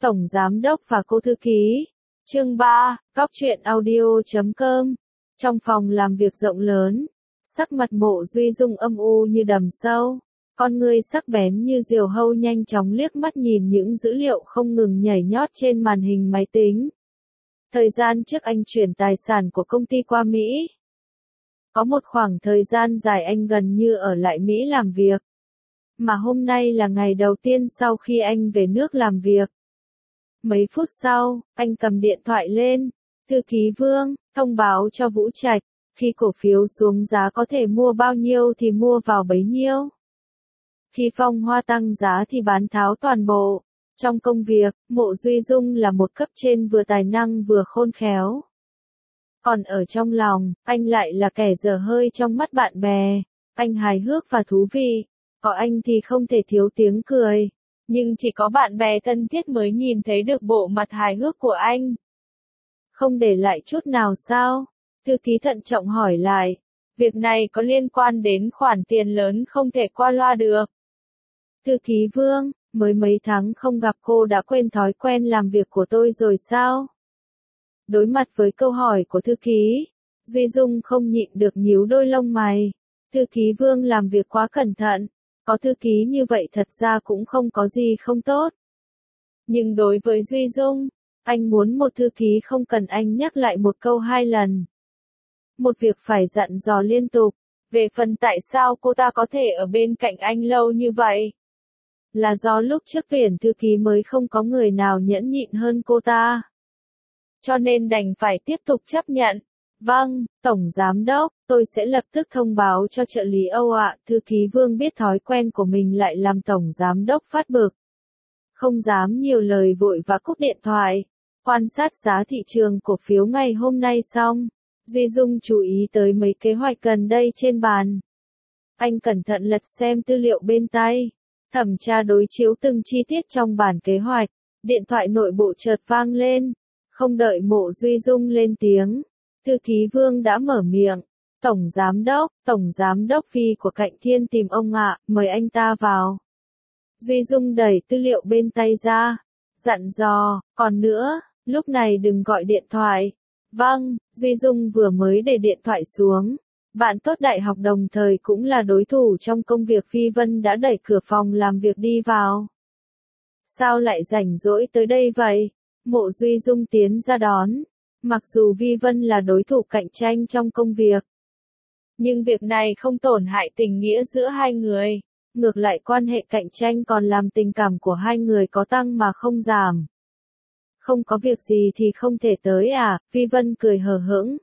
Tổng Giám đốc và cô thư ký. Chương 3, Cóc truyện audio.com. Trong phòng làm việc rộng lớn, sắc mặt Mộ Duy Dung âm u như đầm sâu, con ngươi sắc bén như diều hâu nhanh chóng liếc mắt nhìn những dữ liệu không ngừng nhảy nhót trên màn hình máy tính. Thời gian trước anh chuyển tài sản của công ty qua Mỹ. Có một khoảng thời gian dài anh gần như ở lại Mỹ làm việc. Mà hôm nay là ngày đầu tiên sau khi anh về nước làm việc. Mấy phút sau, anh cầm điện thoại lên. Thư ký Vương, thông báo cho Vũ Trạch, khi cổ phiếu xuống giá có thể mua bao nhiêu thì mua vào bấy nhiêu. Khi Phong Hoa tăng giá thì bán tháo toàn bộ. Trong công việc, Mộ Duy Dung là một cấp trên vừa tài năng vừa khôn khéo. Còn ở trong lòng, anh lại là kẻ dở hơi trong mắt bạn bè. Anh hài hước và thú vị. Có anh thì không thể thiếu tiếng cười. Nhưng chỉ có bạn bè thân thiết mới nhìn thấy được bộ mặt hài hước của anh. Không để lại chút nào sao? Thư ký thận trọng hỏi lại. Việc này có liên quan đến khoản tiền lớn không thể qua loa được. Thư ký Vương, mới mấy tháng không gặp cô đã quên thói quen làm việc của tôi rồi sao? Đối mặt với câu hỏi của thư ký, Duy Dung không nhịn được nhíu đôi lông mày. Thư ký Vương làm việc quá cẩn thận. Có thư ký như vậy thật ra cũng không có gì không tốt. Nhưng đối với Duy Dung, anh muốn một thư ký không cần anh nhắc lại một câu hai lần. Một việc phải dặn dò liên tục. Về phần tại sao cô ta có thể ở bên cạnh anh lâu như vậy? Là do lúc trước tuyển thư ký mới không có người nào nhẫn nhịn hơn cô ta. Cho nên đành phải tiếp tục chấp nhận. Vâng, Tổng Giám đốc, tôi sẽ lập tức thông báo cho trợ lý Âu ạ. Thư ký Vương biết thói quen của mình lại làm Tổng Giám đốc phát bực. Không dám nhiều lời vội và cúp điện thoại. Quan sát giá thị trường cổ phiếu ngày hôm nay xong, Duy Dung chú ý tới mấy kế hoạch gần đây trên bàn. Anh cẩn thận lật xem tư liệu bên tay, thẩm tra đối chiếu từng chi tiết trong bản kế hoạch. Điện thoại nội bộ chợt vang lên. Không đợi Mộ Duy Dung lên tiếng, thư ký Vương đã mở miệng. Tổng Giám đốc Phi của Cạnh Thiên tìm ông ạ, mời anh ta vào. Duy Dung đẩy tư liệu bên tay ra, dặn dò, còn nữa, lúc này đừng gọi điện thoại. Vâng, Duy Dung vừa mới để điện thoại xuống. Bạn tốt đại học đồng thời cũng là đối thủ trong công việc Vi Vân đã đẩy cửa phòng làm việc đi vào. Sao lại rảnh rỗi tới đây vậy? Mộ Duy Dung tiến ra đón. Mặc dù Vi Vân là đối thủ cạnh tranh trong công việc, nhưng việc này không tổn hại tình nghĩa giữa hai người. Ngược lại quan hệ cạnh tranh còn làm tình cảm của hai người có tăng mà không giảm. Không có việc gì thì không thể tới à? Vi Vân cười hờ hững.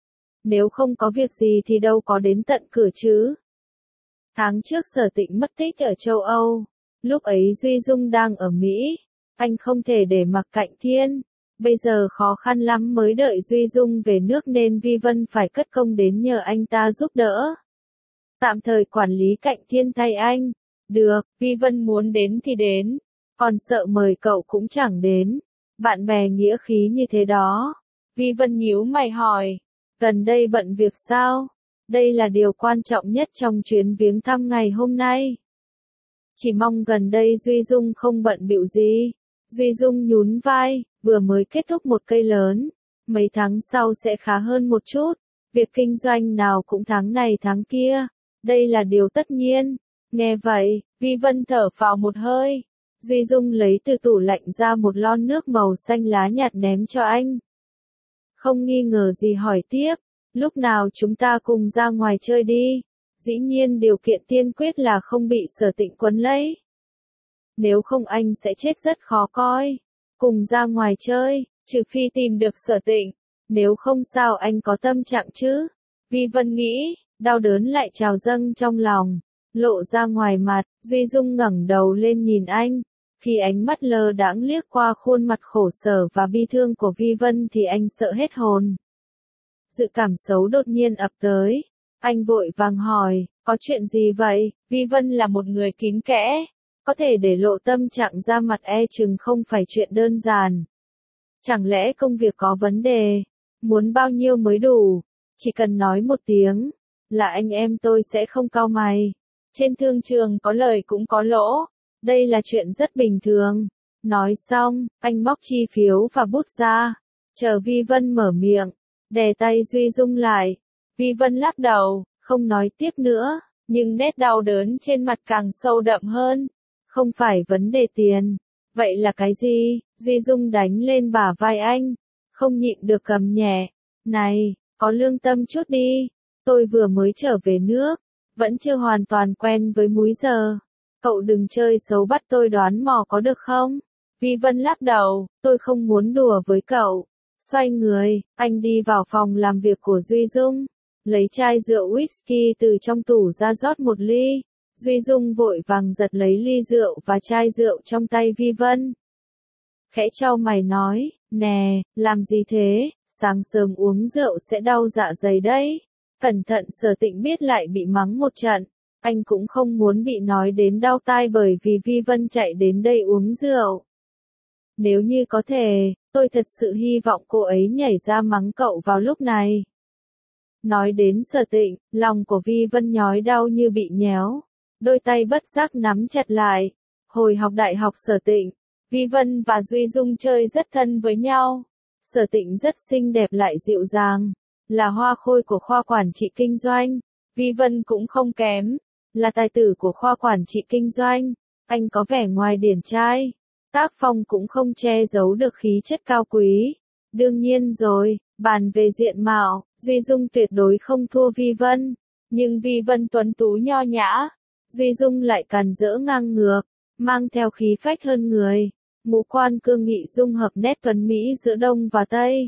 Nếu không có việc gì thì đâu có đến tận cửa chứ. Tháng trước Sở Tịnh mất tích ở châu Âu. Lúc ấy Duy Dung đang ở Mỹ. Anh không thể để mặc Cạnh Thiên. Bây giờ khó khăn lắm mới đợi Duy Dung về nước nên Vi Vân phải cất công đến nhờ anh ta giúp đỡ. Tạm thời quản lý Cạnh Thiên thay anh. Được, Vi Vân muốn đến thì đến. Còn sợ mời cậu cũng chẳng đến. Bạn bè nghĩa khí như thế đó. Vi Vân nhíu mày hỏi. Gần đây bận việc sao? Đây là điều quan trọng nhất trong chuyến viếng thăm ngày hôm nay. Chỉ mong gần đây Duy Dung không bận bịu gì. Duy Dung nhún vai, vừa mới kết thúc một cây lớn. Mấy tháng sau sẽ khá hơn một chút. Việc kinh doanh nào cũng tháng này tháng kia. Đây là điều tất nhiên. Nghe vậy, Vi Vân thở phào một hơi. Duy Dung lấy từ tủ lạnh ra một lon nước màu xanh lá nhạt ném cho anh. Không nghi ngờ gì hỏi tiếp. Lúc nào chúng ta cùng ra ngoài chơi đi. Dĩ nhiên điều kiện tiên quyết là không bị Sở Tịnh quấn lấy. Nếu không anh sẽ chết rất khó coi. Cùng ra ngoài chơi, trừ phi tìm được Sở Tịnh. Nếu không sao anh có tâm trạng chứ? Vi Vân nghĩ, đau đớn lại trào dâng trong lòng. Lộ ra ngoài mặt, Duy Dung ngẩng đầu lên nhìn anh. Khi ánh mắt lơ đãng liếc qua khuôn mặt khổ sở và bi thương của Vi Vân thì anh sợ hết hồn. Dự cảm xấu đột nhiên ập tới. Anh vội vàng hỏi, có chuyện gì vậy? Vi Vân là một người kín kẽ. Có thể để lộ tâm trạng ra mặt chừng không phải chuyện đơn giản. Chẳng lẽ công việc có vấn đề? Muốn bao nhiêu mới đủ? Chỉ cần nói một tiếng, là anh em tôi sẽ không cau mày. Trên thương trường có lời cũng có lỗ. Đây là chuyện rất bình thường. Nói xong, anh móc chi phiếu và bút ra, chờ Vi Vân mở miệng, đè tay Duy Dung lại. Vi Vân lắc đầu, không nói tiếp nữa, nhưng nét đau đớn trên mặt càng sâu đậm hơn. Không phải vấn đề tiền. Vậy là cái gì? Duy Dung đánh lên bả vai anh, không nhịn được cầm nhẹ. Này, có lương tâm chút đi. Tôi vừa mới trở về nước, vẫn chưa hoàn toàn quen với múi giờ. Cậu đừng chơi xấu bắt tôi đoán mò có được không? Vi Vân lắc đầu, tôi không muốn đùa với cậu. Xoay người, anh đi vào phòng làm việc của Duy Dung, lấy chai rượu whisky từ trong tủ ra rót một ly. Duy Dung vội vàng giật lấy ly rượu và chai rượu trong tay Vi Vân. Khẽ chau mày nói, nè, làm gì thế, sáng sớm uống rượu sẽ đau dạ dày đấy. Cẩn thận Sở Tịnh biết lại bị mắng một trận. Anh cũng không muốn bị nói đến đau tai bởi vì Vi Vân chạy đến đây uống rượu. Nếu như có thể, tôi thật sự hy vọng cô ấy nhảy ra mắng cậu vào lúc này. Nói đến Sở Tịnh, lòng của Vi Vân nhói đau như bị nhéo. Đôi tay bất giác nắm chặt lại. Hồi học đại học Sở Tịnh, Vi Vân và Duy Dung chơi rất thân với nhau. Sở Tịnh rất xinh đẹp lại dịu dàng, là hoa khôi của khoa quản trị kinh doanh. Vi Vân cũng không kém, là tài tử của khoa quản trị kinh doanh. Anh có vẻ ngoài điển trai, tác phong cũng không che giấu được khí chất cao quý. Đương nhiên rồi, bàn về diện mạo, Duy Dung tuyệt đối không thua Vi Vân. Nhưng Vi Vân tuấn tú nho nhã, Duy Dung lại càn rỡ ngang ngược, mang theo khí phách hơn người. Ngũ quan cương nghị dung hợp nét tuấn mỹ giữa Đông và Tây.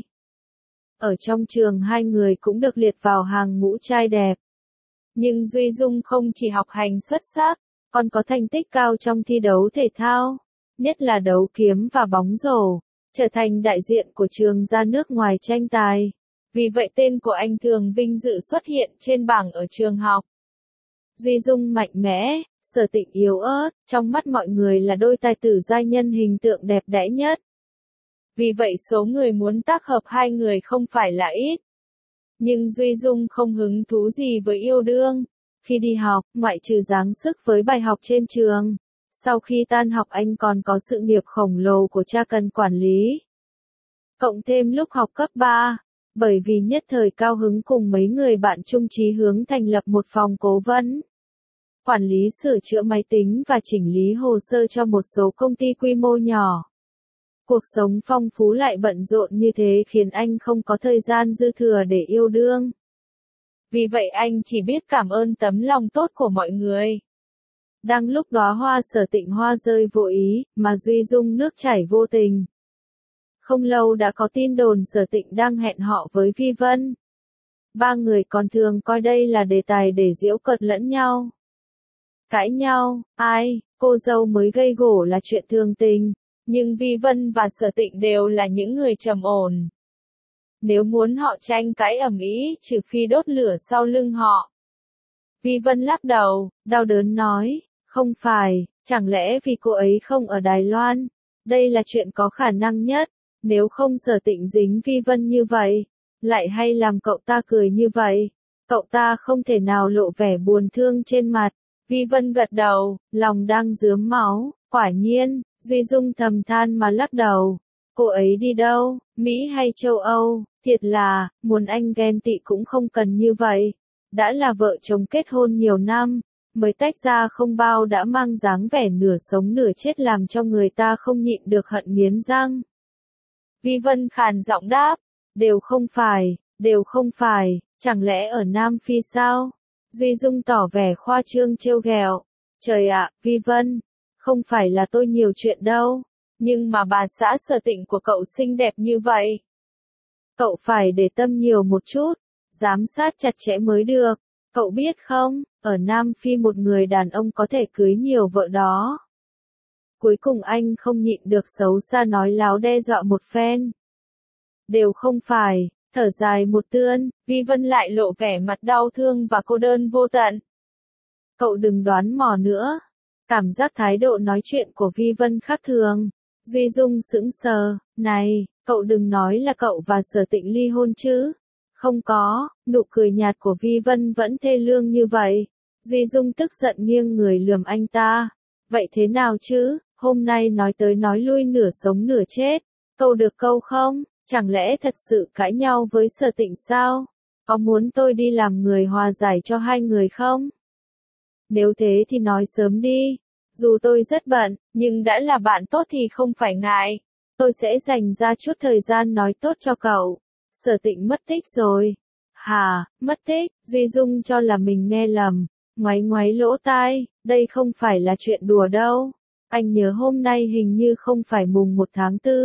Ở trong trường hai người cũng được liệt vào hàng ngũ trai đẹp. Nhưng Duy Dung không chỉ học hành xuất sắc, còn có thành tích cao trong thi đấu thể thao, nhất là đấu kiếm và bóng rổ, trở thành đại diện của trường ra nước ngoài tranh tài. Vì vậy tên của anh thường vinh dự xuất hiện trên bảng ở trường học. Duy Dung mạnh mẽ, Sở Tịnh yếu ớt, trong mắt mọi người là đôi tài tử giai nhân hình tượng đẹp đẽ nhất. Vì vậy số người muốn tác hợp hai người không phải là ít. Nhưng Duy Dung không hứng thú gì với yêu đương. Khi đi học, ngoại trừ dáng sức với bài học trên trường, sau khi tan học anh còn có sự nghiệp khổng lồ của cha cần quản lý. Cộng thêm lúc học cấp 3, bởi vì nhất thời cao hứng cùng mấy người bạn chung chí hướng thành lập một phòng cố vấn, quản lý sửa chữa máy tính và chỉnh lý hồ sơ cho một số công ty quy mô nhỏ. Cuộc sống phong phú lại bận rộn như thế khiến anh không có thời gian dư thừa để yêu đương. Vì vậy anh chỉ biết cảm ơn tấm lòng tốt của mọi người. Đang lúc đóa hoa Sở Tịnh hoa rơi vô ý, mà Duy Dung nước chảy vô tình. Không lâu đã có tin đồn Sở Tịnh đang hẹn họ với Vi Vân. Ba người còn thường coi đây là đề tài để giễu cợt lẫn nhau. Cãi nhau, ai, cô dâu mới gây gổ là chuyện thường tình, nhưng Vi Vân và Sở Tịnh đều là những người trầm ổn. Nếu muốn họ tranh cãi ầm ĩ, trừ phi đốt lửa sau lưng họ. Vi Vân lắc đầu, đau đớn nói, không phải, chẳng lẽ vì cô ấy không ở Đài Loan? Đây là chuyện có khả năng nhất, nếu không Sở Tịnh dính Vi Vân như vậy, lại hay làm cậu ta cười như vậy, cậu ta không thể nào lộ vẻ buồn thương trên mặt. Vi Vân gật đầu, lòng đang rướm máu, quả nhiên, Duy Dung thầm than mà lắc đầu. Cô ấy đi đâu, Mỹ hay châu Âu, thiệt là, muốn anh ghen tị cũng không cần như vậy. Đã là vợ chồng kết hôn nhiều năm, mới tách ra không bao đã mang dáng vẻ nửa sống nửa chết làm cho người ta không nhịn được hận nghiến răng. Vi Vân khàn giọng đáp, đều không phải, chẳng lẽ ở Nam Phi sao? Duy Dung tỏ vẻ khoa trương trêu ghẹo. Trời ạ, Vi Vân, không phải là tôi nhiều chuyện đâu, nhưng mà bà xã Sở Tịnh của cậu xinh đẹp như vậy. Cậu phải để tâm nhiều một chút, giám sát chặt chẽ mới được. Cậu biết không, ở Nam Phi một người đàn ông có thể cưới nhiều vợ đó. Cuối cùng anh không nhịn được xấu xa nói láo đe dọa một phen. Đều không phải. Thở dài một tươn, Vi Vân lại lộ vẻ mặt đau thương và cô đơn vô tận. Cậu đừng đoán mò nữa. Cảm giác thái độ nói chuyện của Vi Vân khác thường. Duy Dung sững sờ, này, cậu đừng nói là cậu và Sở Tịnh ly hôn chứ. Không có, nụ cười nhạt của Vi Vân vẫn thê lương như vậy. Duy Dung tức giận nghiêng người lườm anh ta. Vậy thế nào chứ, Hôm nay nói tới nói lui nửa sống nửa chết, câu được câu không, chẳng lẽ thật sự cãi nhau với Sở Tịnh sao? Có muốn tôi đi làm người hòa giải cho hai người không? Nếu thế thì nói sớm đi. Dù tôi rất bận, nhưng đã là bạn tốt thì không phải ngại. Tôi sẽ dành ra chút thời gian nói tốt cho cậu. Sở Tịnh mất tích rồi. Hả, mất tích? Duy Dung cho là mình nghe lầm. Ngoáy ngoáy lỗ tai, đây không phải là chuyện đùa đâu. Anh nhớ hôm nay hình như không phải mùng 1 tháng 4.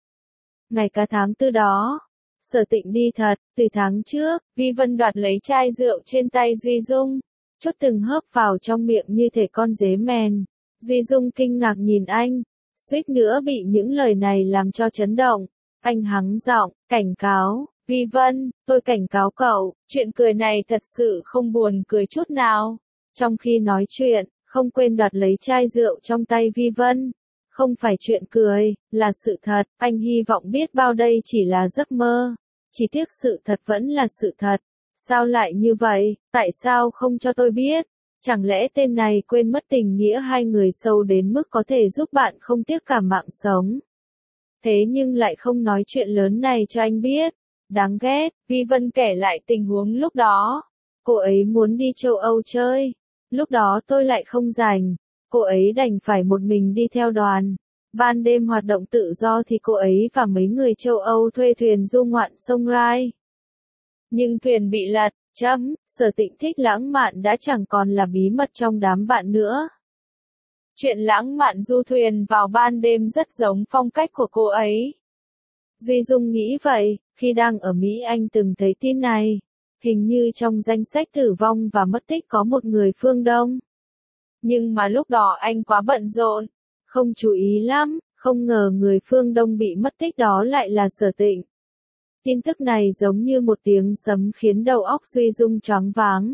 Ngày cả tháng 4 đó. Sở Tịnh đi thật, từ tháng trước, Vi Vân đoạt lấy chai rượu trên tay Duy Dung. Chút từng hớp vào trong miệng như thể con dế mèn. Duy Dung kinh ngạc nhìn anh, suýt nữa bị những lời này làm cho chấn động. Anh hắng giọng, cảnh cáo, Vi Vân, tôi cảnh cáo cậu, chuyện cười này thật sự không buồn cười chút nào. Trong khi nói chuyện, không quên đoạt lấy chai rượu trong tay Vi Vân. Không phải chuyện cười, là sự thật, anh hy vọng biết bao đây chỉ là giấc mơ. Chỉ tiếc sự thật vẫn là sự thật. Sao lại như vậy, tại sao không cho tôi biết? Chẳng lẽ tên này quên mất tình nghĩa hai người sâu đến mức có thể giúp bạn không tiếc cả mạng sống? Thế nhưng lại không nói chuyện lớn này cho anh biết. Đáng ghét, Vi Vân kể lại tình huống lúc đó. Cô ấy muốn đi châu Âu chơi. Lúc đó tôi lại không rảnh. Cô ấy đành phải một mình đi theo đoàn. Ban đêm hoạt động tự do thì cô ấy và mấy người châu Âu thuê thuyền du ngoạn sông Rai. Nhưng thuyền bị lật, Sở Tịnh thích lãng mạn đã chẳng còn là bí mật trong đám bạn nữa. Chuyện lãng mạn du thuyền vào ban đêm rất giống phong cách của cô ấy. Duy Dung nghĩ vậy, khi đang ở Mỹ anh từng thấy tin này. Hình như trong danh sách tử vong và mất tích có một người phương Đông. Nhưng mà lúc đó anh quá bận rộn, không chú ý lắm, không ngờ người phương Đông bị mất tích đó lại là Sở Tịnh. Tin tức này giống như một tiếng sấm khiến đầu óc Duy Dung choáng váng.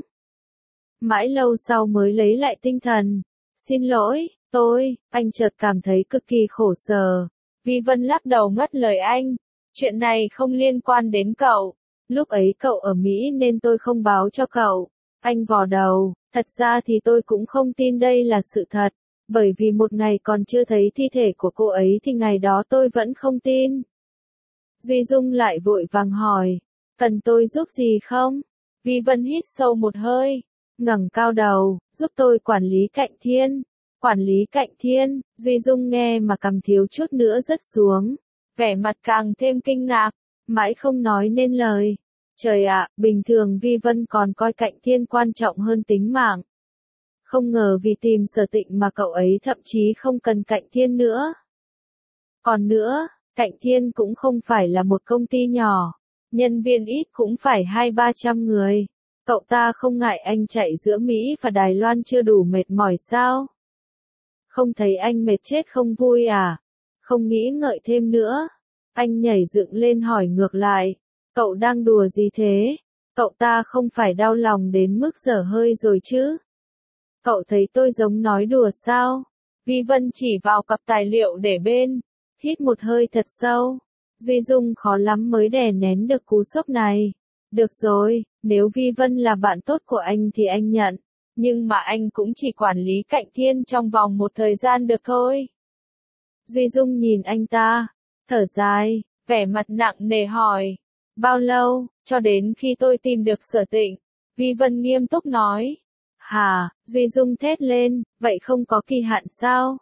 Mãi lâu sau mới lấy lại tinh thần. Xin lỗi, anh chợt cảm thấy cực kỳ khổ sở. Vi Vân lắc đầu ngắt lời anh. Chuyện này không liên quan đến cậu. Lúc ấy cậu ở Mỹ nên tôi không báo cho cậu. Anh vò đầu, thật ra thì tôi cũng không tin đây là sự thật. Bởi vì một ngày còn chưa thấy thi thể của cô ấy thì ngày đó tôi vẫn không tin. Duy Dung lại vội vàng hỏi, cần tôi giúp gì không? Vi Vân hít sâu một hơi, ngẩng cao đầu, giúp tôi quản lý Cạnh Thiên. Quản lý Cạnh Thiên, Duy Dung nghe mà cằm thiếu chút nữa rớt xuống, vẻ mặt càng thêm kinh ngạc, mãi không nói nên lời. Trời ạ, bình thường Vi Vân còn coi Cạnh Thiên quan trọng hơn tính mạng. Không ngờ vì tìm Sở Tịnh mà cậu ấy thậm chí không cần Cạnh Thiên nữa. Còn nữa, Cạnh Thiên cũng không phải là một công ty nhỏ, nhân viên ít cũng phải 200-300 người. Cậu ta không ngại anh chạy giữa Mỹ và Đài Loan chưa đủ mệt mỏi sao? Không thấy anh mệt chết không vui à? Không nghĩ ngợi thêm nữa. Anh nhảy dựng lên hỏi ngược lại. Cậu đang đùa gì thế? Cậu ta không phải đau lòng đến mức dở hơi rồi chứ? Cậu thấy tôi giống nói đùa sao? Vi Vân chỉ vào cặp tài liệu để bên. Hít một hơi thật sâu. Duy Dung khó lắm mới đè nén được cú sốc này. Được rồi, nếu Vi Vân là bạn tốt của anh thì anh nhận. Nhưng mà anh cũng chỉ quản lý Cạnh Thiên trong vòng một thời gian được thôi. Duy Dung nhìn anh ta, thở dài, vẻ mặt nặng nề hỏi. Bao lâu, cho đến khi tôi tìm được Sở Tịnh? Vi Vân nghiêm túc nói. Hả, Duy Dung thét lên, vậy không có kỳ hạn sao?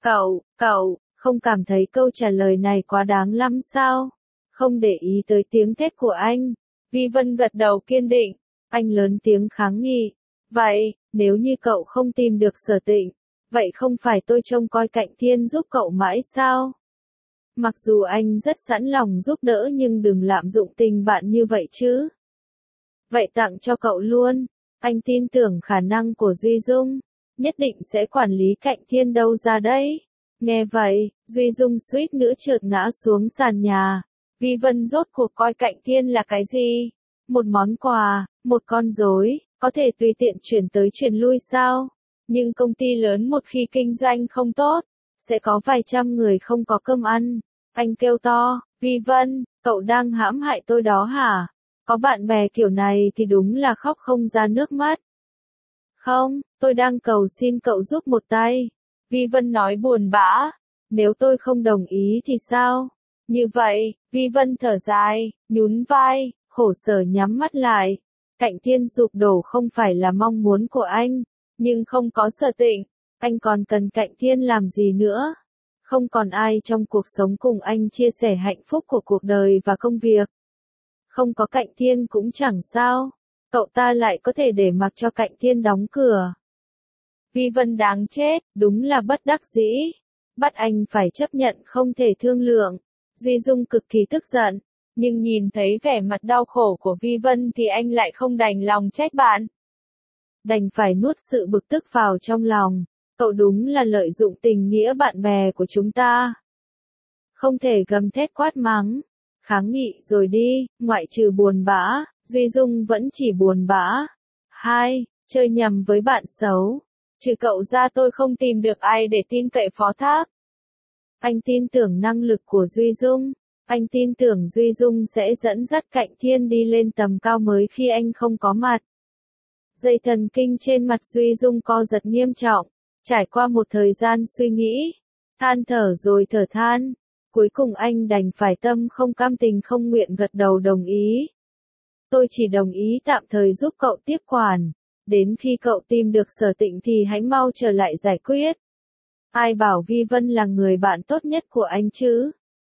Cậu, không cảm thấy câu trả lời này quá đáng lắm sao? Không để ý tới tiếng thét của anh. Vi Vân gật đầu kiên định. Anh lớn tiếng kháng nghị. Vậy, nếu như cậu không tìm được Sở Tịnh, vậy không phải tôi trông coi Cạnh Thiên giúp cậu mãi sao? Mặc dù anh rất sẵn lòng giúp đỡ nhưng đừng lạm dụng tình bạn như vậy chứ. Vậy tặng cho cậu luôn. Anh tin tưởng khả năng của Duy Dung. Nhất định sẽ quản lý Cạnh Thiên đâu ra đấy. Nghe vậy, Duy Dung suýt nữa trượt ngã xuống sàn nhà. Vi Vân rốt cuộc coi Cạnh Thiên là cái gì? Một món quà, một con rối, có thể tùy tiện chuyển tới chuyển lui sao? Nhưng công ty lớn một khi kinh doanh không tốt, sẽ có vài trăm người không có cơm ăn. Anh kêu to, Vi Vân, cậu đang hãm hại tôi đó hả? Có bạn bè kiểu này thì đúng là khóc không ra nước mắt. Không, tôi đang cầu xin cậu giúp một tay. Vi Vân nói buồn bã. Nếu tôi không đồng ý thì sao? Như vậy, Vi Vân thở dài, nhún vai, khổ sở nhắm mắt lại. Cạnh Thiên sụp đổ không phải là mong muốn của anh, nhưng không có Sở Tịnh, anh còn cần Cạnh Thiên làm gì nữa? Không còn ai trong cuộc sống cùng anh chia sẻ hạnh phúc của cuộc đời và công việc. Không có Cạnh Thiên cũng chẳng sao, cậu ta lại có thể để mặc cho Cạnh Thiên đóng cửa. Vi Vân đáng chết, đúng là bất đắc dĩ. Bắt anh phải chấp nhận không thể thương lượng. Duy Dung cực kỳ tức giận, nhưng nhìn thấy vẻ mặt đau khổ của Vi Vân thì anh lại không đành lòng trách bạn. Đành phải nuốt sự bực tức vào trong lòng. Cậu đúng là lợi dụng tình nghĩa bạn bè của chúng ta. Không thể gầm thét quát mắng. Kháng nghị rồi đi, ngoại trừ buồn bã, Duy Dung vẫn chỉ buồn bã. 2. Chơi nhầm với bạn xấu. Trừ cậu ra tôi không tìm được ai để tin cậy phó thác. Anh tin tưởng năng lực của Duy Dung. Anh tin tưởng Duy Dung sẽ dẫn dắt Cạnh Thiên đi lên tầm cao mới khi anh không có mặt. Dây thần kinh trên mặt Duy Dung co giật nghiêm trọng. Trải qua một thời gian suy nghĩ, than thở rồi thở than. Cuối cùng anh đành phải tâm không cam tình không nguyện gật đầu đồng ý. Tôi chỉ đồng ý tạm thời giúp cậu tiếp quản. Đến khi cậu tìm được Sở Tịnh thì hãy mau trở lại giải quyết. Ai bảo Vi Vân là người bạn tốt nhất của anh chứ?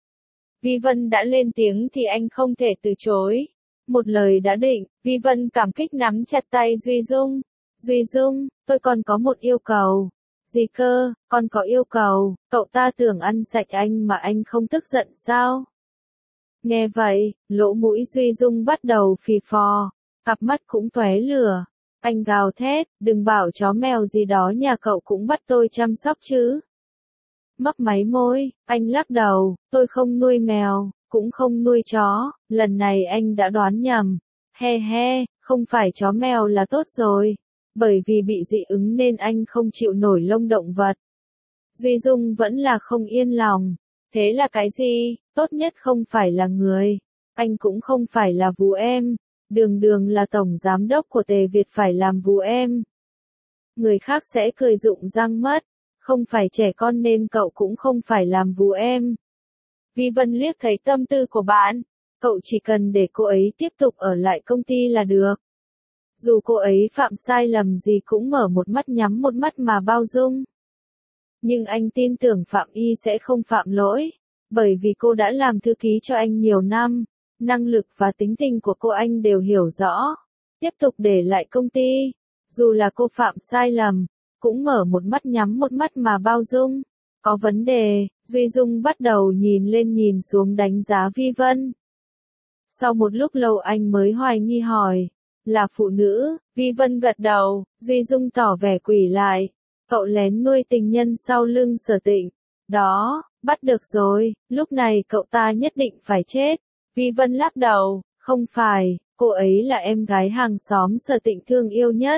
Vi Vân đã lên tiếng thì anh không thể từ chối. Một lời đã định, Vi Vân cảm kích nắm chặt tay Duy Dung. Duy Dung, tôi còn có một yêu cầu. Gì cơ, con có yêu cầu, cậu ta tưởng ăn sạch anh mà anh không tức giận sao? Nghe vậy, lỗ mũi Duy Dung bắt đầu phì phò, cặp mắt cũng tóe lửa. Anh gào thét, đừng bảo chó mèo gì đó nhà cậu cũng bắt tôi chăm sóc chứ. Mấp máy môi, anh lắc đầu, tôi không nuôi mèo, cũng không nuôi chó, lần này anh đã đoán nhầm. He he, không phải chó mèo là tốt rồi. Bởi vì bị dị ứng nên anh không chịu nổi lông động vật. Duy Dung vẫn là không yên lòng. Thế là cái gì? Tốt nhất không phải là người. Anh cũng không phải là vú em. Đường Đường là tổng giám đốc của Tề Việt phải làm vú em. Người khác sẽ cười rụng răng mất. Không phải trẻ con nên cậu cũng không phải làm vú em. Vi Vân liếc thấy tâm tư của bạn. Cậu chỉ cần để cô ấy tiếp tục ở lại công ty là được. Dù cô ấy phạm sai lầm gì cũng mở một mắt nhắm một mắt mà bao dung. Nhưng anh tin tưởng Phạm Y sẽ không phạm lỗi. Bởi vì cô đã làm thư ký cho anh nhiều năm. Năng lực và tính tình của cô anh đều hiểu rõ. Tiếp tục để lại công ty. Dù là cô phạm sai lầm, cũng mở một mắt nhắm một mắt mà bao dung. Có vấn đề, Duy Dung bắt đầu nhìn lên nhìn xuống đánh giá Vi Vân. Sau một lúc lâu anh mới hoài nghi hỏi. Là phụ nữ, Vi Vân gật đầu, Duy Dung tỏ vẻ quỷ lại. Cậu lén nuôi tình nhân sau lưng Sở Tịnh. Đó, bắt được rồi, lúc này cậu ta nhất định phải chết. Vi Vân lắc đầu, không phải, cô ấy là em gái hàng xóm Sở Tịnh thương yêu nhất.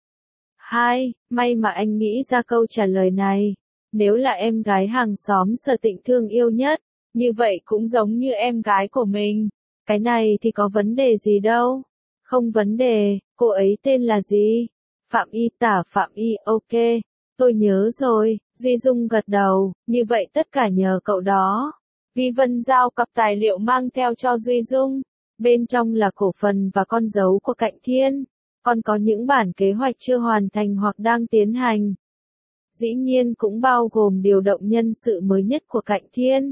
2. May mà anh nghĩ ra câu trả lời này. Nếu là em gái hàng xóm Sở Tịnh thương yêu nhất, như vậy cũng giống như em gái của mình. Cái này thì có vấn đề gì đâu. Không vấn đề, cô ấy tên là gì? Phạm Y tả Phạm Y, ok. Tôi nhớ rồi, Duy Dung gật đầu, như vậy tất cả nhờ cậu đó. Vi Vân giao cặp tài liệu mang theo cho Duy Dung. Bên trong là cổ phần và con dấu của Cạnh Thiên. Còn có những bản kế hoạch chưa hoàn thành hoặc đang tiến hành. Dĩ nhiên cũng bao gồm điều động nhân sự mới nhất của Cạnh Thiên.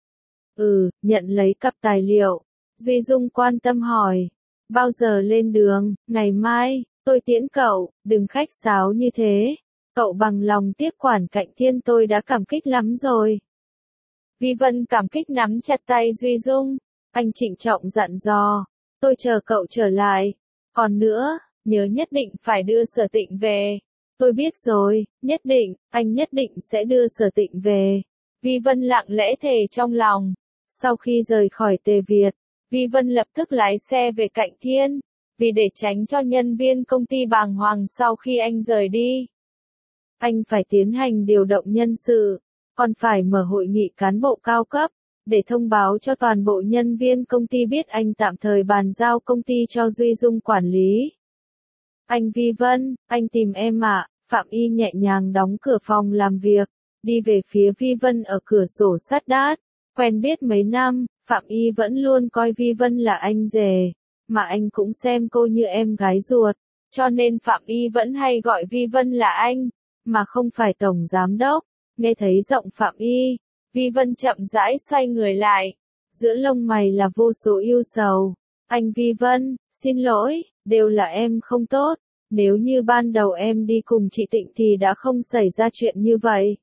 Nhận lấy cặp tài liệu. Duy Dung quan tâm hỏi. Bao giờ lên đường? Ngày mai, tôi tiễn cậu, đừng khách sáo như thế. Cậu bằng lòng tiếp quản Cạnh Thiên tôi đã cảm kích lắm rồi. Vi Vân cảm kích nắm chặt tay Duy Dung. Anh trịnh trọng dặn dò. Tôi chờ cậu trở lại. Còn nữa, nhớ nhất định phải đưa Sở Tịnh về. Tôi biết rồi, nhất định, anh nhất định sẽ đưa Sở Tịnh về. Vi Vân lặng lẽ thề trong lòng. Sau khi rời khỏi Tề Việt, Vi Vân lập tức lái xe về Cạnh Thiên. Vì để tránh cho nhân viên công ty bàng hoàng sau khi anh rời đi. Anh phải tiến hành điều động nhân sự, còn phải mở hội nghị cán bộ cao cấp, để thông báo cho toàn bộ nhân viên công ty biết anh tạm thời bàn giao công ty cho Duy Dung quản lý. Anh Vi Vân, anh tìm em ạ, Phạm Y nhẹ nhàng đóng cửa phòng làm việc, đi về phía Vi Vân ở cửa sổ sát đát. Quen biết mấy năm, Phạm Y vẫn luôn coi Vi Vân là anh rể, mà anh cũng xem cô như em gái ruột, cho nên Phạm Y vẫn hay gọi Vi Vân là anh, mà không phải tổng giám đốc. Nghe thấy giọng Phạm Y, Vi Vân chậm rãi xoay người lại, giữa lông mày là vô số yêu sầu. Anh Vi Vân, xin lỗi, đều là em không tốt, nếu như ban đầu em đi cùng chị Tịnh thì đã không xảy ra chuyện như vậy.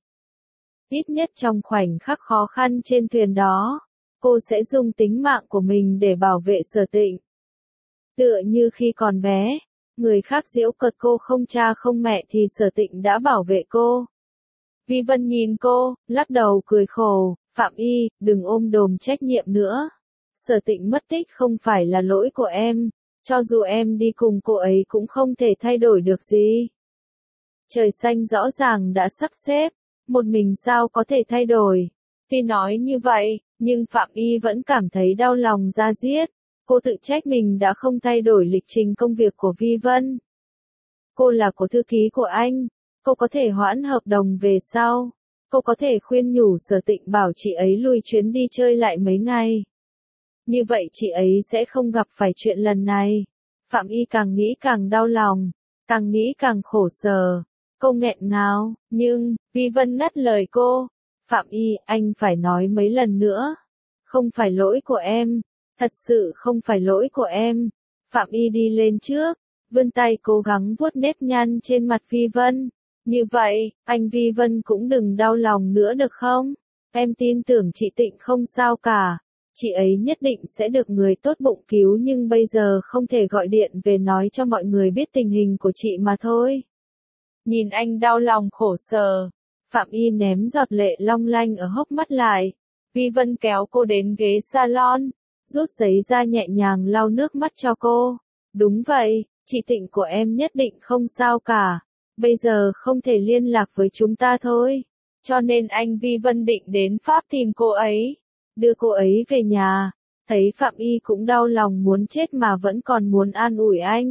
Ít nhất trong khoảnh khắc khó khăn trên thuyền đó, cô sẽ dùng tính mạng của mình để bảo vệ Sở Tịnh. Tựa như khi còn bé, người khác giễu cợt cô không cha không mẹ thì Sở Tịnh đã bảo vệ cô. Vi Vân nhìn cô, lắc đầu cười khổ, Phạm Y, đừng ôm đồm trách nhiệm nữa. Sở Tịnh mất tích không phải là lỗi của em, cho dù em đi cùng cô ấy cũng không thể thay đổi được gì. Trời xanh rõ ràng đã sắp xếp, một mình sao có thể thay đổi. Tuy nói như vậy, nhưng Phạm Y vẫn cảm thấy đau lòng da diết. Cô tự trách mình đã không thay đổi lịch trình công việc của Vi Vân. Cô là cô thư ký của anh, cô có thể hoãn hợp đồng về sau. Cô có thể khuyên nhủ Sở Tịnh bảo chị ấy lùi chuyến đi chơi lại mấy ngày. Như vậy chị ấy sẽ không gặp phải chuyện lần này. Phạm Y càng nghĩ càng đau lòng, càng nghĩ càng khổ sở. Cô nghẹn ngào, nhưng, Vi Vân ngắt lời cô. Phạm Y, anh phải nói mấy lần nữa. Không phải lỗi của em, thật sự không phải lỗi của em. Phạm Y đi lên trước, vươn tay cố gắng vuốt nếp nhăn trên mặt Vi Vân. Như vậy, anh Vi Vân cũng đừng đau lòng nữa được không? Em tin tưởng chị Tịnh không sao cả. Chị ấy nhất định sẽ được người tốt bụng cứu nhưng bây giờ không thể gọi điện về nói cho mọi người biết tình hình của chị mà thôi. Nhìn anh đau lòng khổ sở, Phạm Y ném giọt lệ long lanh ở hốc mắt lại. Vi Vân kéo cô đến ghế salon, rút giấy ra nhẹ nhàng lau nước mắt cho cô. Đúng vậy, chị Tịnh của em nhất định không sao cả. Bây giờ không thể liên lạc với chúng ta thôi. Cho nên anh Vi Vân định đến Pháp tìm cô ấy, đưa cô ấy về nhà. Thấy Phạm Y cũng đau lòng muốn chết mà vẫn còn muốn an ủi anh.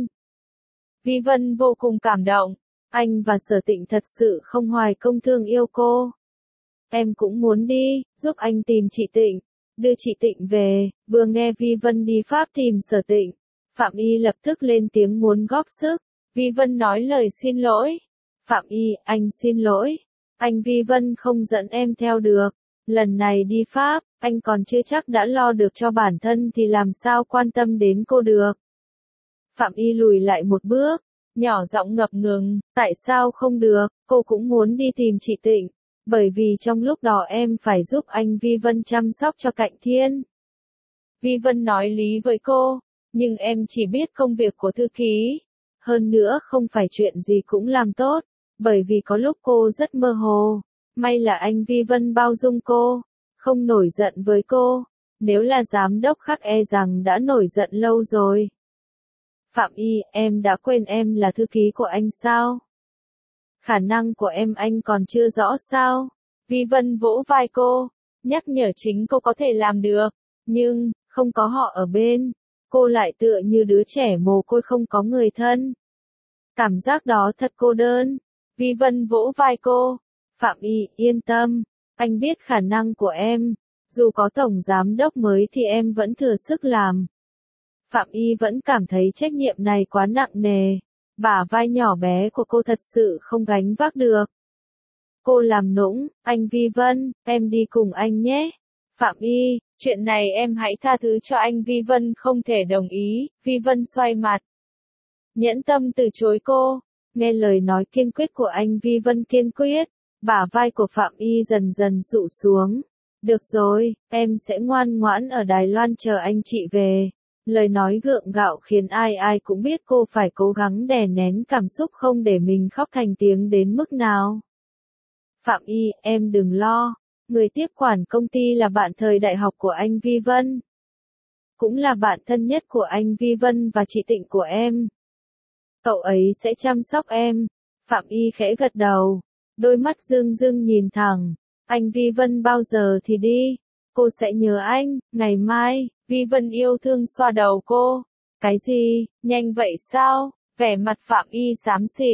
Vi Vân vô cùng cảm động. Anh và Sở Tịnh thật sự không hoài công thương yêu cô. Em cũng muốn đi, giúp anh tìm chị Tịnh, đưa chị Tịnh về. Vừa nghe Vi Vân đi Pháp tìm Sở Tịnh, Phạm Y lập tức lên tiếng muốn góp sức. Vi Vân nói lời xin lỗi. Phạm Y, anh xin lỗi. Anh Vi Vân không dẫn em theo được. Lần này đi Pháp, anh còn chưa chắc đã lo được cho bản thân thì làm sao quan tâm đến cô được. Phạm Y lùi lại một bước, nhỏ giọng ngập ngừng, tại sao không được, cô cũng muốn đi tìm chị Tịnh, bởi vì trong lúc đó em phải giúp anh Vi Vân chăm sóc cho Cạnh Thiên. Vi Vân nói lý với cô, nhưng em chỉ biết công việc của thư ký. Hơn nữa không phải chuyện gì cũng làm tốt, bởi vì có lúc cô rất mơ hồ. May là anh Vi Vân bao dung cô, không nổi giận với cô. Nếu là giám đốc khác e rằng đã nổi giận lâu rồi. Phạm Y, em đã quên em là thư ký của anh sao? Khả năng của em anh còn chưa rõ sao? Vi Vân vỗ vai cô, nhắc nhở chính cô có thể làm được, nhưng, không có họ ở bên, cô lại tựa như đứa trẻ mồ côi không có người thân. Cảm giác đó thật cô đơn. Vi Vân vỗ vai cô. Phạm Y, yên tâm, anh biết khả năng của em, dù có tổng giám đốc mới thì em vẫn thừa sức làm. Phạm Y vẫn cảm thấy trách nhiệm này quá nặng nề, bả vai nhỏ bé của cô thật sự không gánh vác được. Cô làm nũng, anh Vi Vân, em đi cùng anh nhé. Phạm Y, chuyện này em hãy tha thứ cho anh. Vi Vân không thể đồng ý. Vi Vân xoay mặt, nhẫn tâm từ chối cô. Nghe lời nói kiên quyết của anh Vi Vân kiên quyết, bả vai của Phạm Y dần dần dụ xuống. Được rồi, em sẽ ngoan ngoãn ở Đài Loan chờ anh chị về. Lời nói gượng gạo khiến ai ai cũng biết cô phải cố gắng đè nén cảm xúc không để mình khóc thành tiếng đến mức nào. Phạm Y, em đừng lo. Người tiếp quản công ty là bạn thời đại học của anh Vi Vân. Cũng là bạn thân nhất của anh Vi Vân và chị Tịnh của em. Cậu ấy sẽ chăm sóc em. Phạm Y khẽ gật đầu. Đôi mắt rưng rưng nhìn thẳng. Anh Vi Vân bao giờ thì đi? Cô sẽ nhớ anh, ngày mai. Vi Vân yêu thương xoa đầu cô. Cái gì, nhanh vậy sao? Vẻ mặt Phạm Y xám xịt.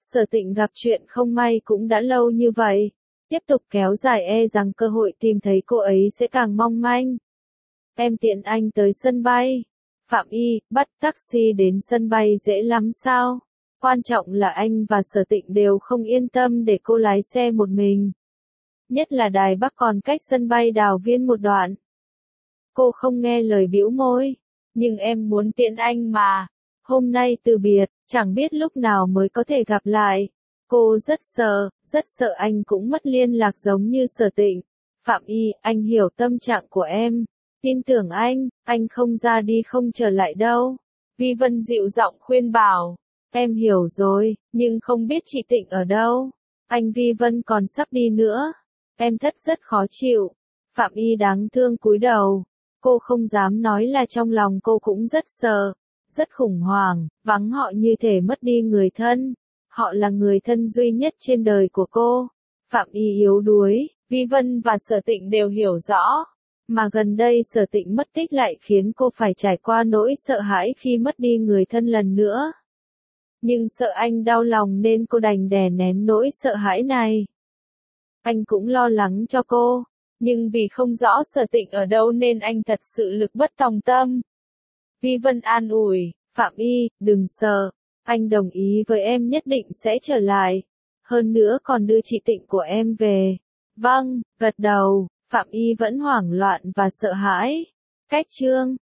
Sở Tịnh gặp chuyện không may cũng đã lâu như vậy. Tiếp tục kéo dài e rằng cơ hội tìm thấy cô ấy sẽ càng mong manh. Em tiện anh tới sân bay. Phạm Y, bắt taxi đến sân bay dễ lắm sao? Quan trọng là anh và Sở Tịnh đều không yên tâm để cô lái xe một mình. Nhất là Đài Bắc còn cách sân bay Đào Viên một đoạn. Cô không nghe lời bĩu môi. Nhưng em muốn tiện anh mà. Hôm nay từ biệt, chẳng biết lúc nào mới có thể gặp lại. Cô rất sợ anh cũng mất liên lạc giống như Sở Tịnh. Phạm Y, anh hiểu tâm trạng của em. Tin tưởng anh không ra đi không trở lại đâu. Vi Vân dịu giọng khuyên bảo. Em hiểu rồi, nhưng không biết chị Tịnh ở đâu. Anh Vi Vân còn sắp đi nữa. Em thất rất khó chịu. Phạm Y đáng thương cúi đầu. Cô không dám nói là trong lòng cô cũng rất sợ, rất khủng hoảng, vắng họ như thể mất đi người thân. Họ là người thân duy nhất trên đời của cô. Phạm Y yếu đuối, Vi Vân và Sở Tịnh đều hiểu rõ. Mà gần đây Sở Tịnh mất tích lại khiến cô phải trải qua nỗi sợ hãi khi mất đi người thân lần nữa. Nhưng sợ anh đau lòng nên cô đành đè nén nỗi sợ hãi này. Anh cũng lo lắng cho cô, nhưng vì không rõ Sở Tịnh ở đâu nên anh thật sự lực bất tòng tâm. Vi Vân an ủi, Phạm Y, đừng sợ, anh đồng ý với em nhất định sẽ trở lại. Hơn nữa còn đưa chị Tịnh của em về. Vâng, gật đầu, Phạm Y vẫn hoảng loạn và sợ hãi. Cách chương